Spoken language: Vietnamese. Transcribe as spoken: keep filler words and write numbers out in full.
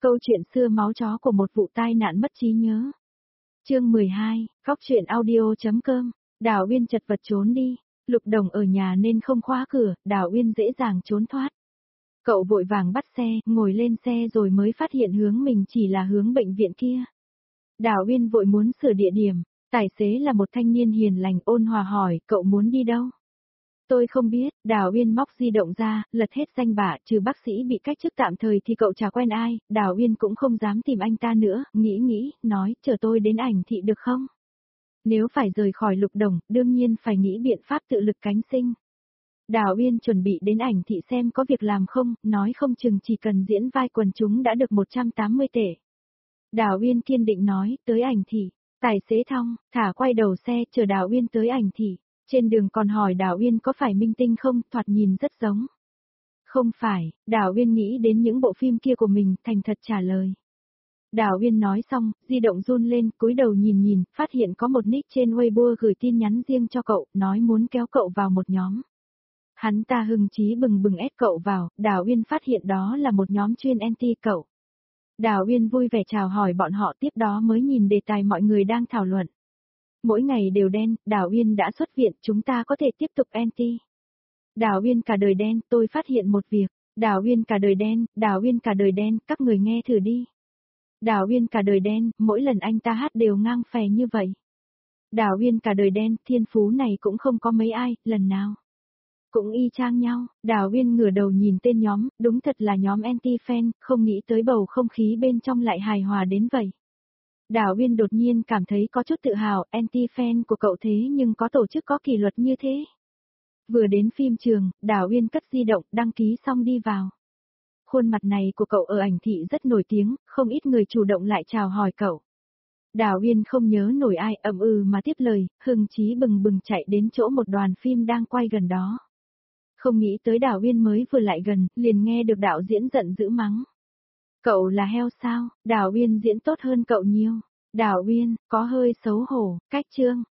Câu chuyện xưa máu chó của một vụ tai nạn mất trí nhớ. Chương mười hai, Góc truyện audio.com. Đào Uyên chật vật trốn đi. Lục Đồng ở nhà nên không khóa cửa, Đào Uyên dễ dàng trốn thoát. Cậu vội vàng bắt xe, ngồi lên xe rồi mới phát hiện hướng mình chỉ là hướng bệnh viện kia. Đào Uyên vội muốn sửa địa điểm, tài xế là một thanh niên hiền lành ôn hòa hỏi, cậu muốn đi đâu? Tôi không biết, Đào Uyên móc di động ra, lật hết danh bạ, trừ bác sĩ bị cách chức tạm thời thì cậu chả quen ai, Đào Uyên cũng không dám tìm anh ta nữa, nghĩ nghĩ, nói, chờ tôi đến ảnh thị được không? Nếu phải rời khỏi Lục Đồng, đương nhiên phải nghĩ biện pháp tự lực cánh sinh. Đào Uyên chuẩn bị đến ảnh thị xem có việc làm không, nói không chừng chỉ cần diễn vai quần chúng đã được một trăm tám mươi tệ. Đào Uyên kiên định nói, tới ảnh thị, tài xế thong, thả quay đầu xe chờ Đào Uyên tới ảnh thị. Trên đường còn hỏi Đào Uyên có phải minh tinh không, thoạt nhìn rất giống. Không phải, Đào Uyên nghĩ đến những bộ phim kia của mình, thành thật trả lời. Đào Uyên nói xong, di động run lên, cúi đầu nhìn nhìn, phát hiện có một nick trên Weibo gửi tin nhắn riêng cho cậu, nói muốn kéo cậu vào một nhóm. Hắn ta hưng chí bừng bừng ép cậu vào, Đào Uyên phát hiện đó là một nhóm chuyên anti cậu. Đào Uyên vui vẻ chào hỏi bọn họ, tiếp đó mới nhìn đề tài mọi người đang thảo luận. Mỗi ngày đều đen, Đào Uyên đã xuất viện, chúng ta có thể tiếp tục anti. Đào Uyên cả đời đen, tôi phát hiện một việc. Đào Uyên cả đời đen, Đào Uyên cả đời đen, các người nghe thử đi. Đào Uyên cả đời đen, mỗi lần anh ta hát đều ngang phè như vậy. Đào Uyên cả đời đen, thiên phú này cũng không có mấy ai, lần nào cũng y chang nhau. Đào Uyên ngửa đầu nhìn tên nhóm, đúng thật là nhóm anti-fan, không nghĩ tới bầu không khí bên trong lại hài hòa đến vậy. Đào Uyên đột nhiên cảm thấy có chút tự hào, anti-fan của cậu thế nhưng có tổ chức có kỷ luật như thế. Vừa đến phim trường, Đào Uyên cất di động, đăng ký xong đi vào. Khuôn mặt này của cậu ở ảnh thị rất nổi tiếng, không ít người chủ động lại chào hỏi cậu. Đào Uyên không nhớ nổi ai, ậm ừ mà tiếp lời, hưng chí bừng bừng chạy đến chỗ một đoàn phim đang quay gần đó. Không nghĩ tới Đào Uyên mới vừa lại gần, liền nghe được đạo diễn giận dữ mắng. Cậu là heo sao, Đào Uyên diễn tốt hơn cậu nhiều. Đào Uyên, có hơi xấu hổ, cách chương.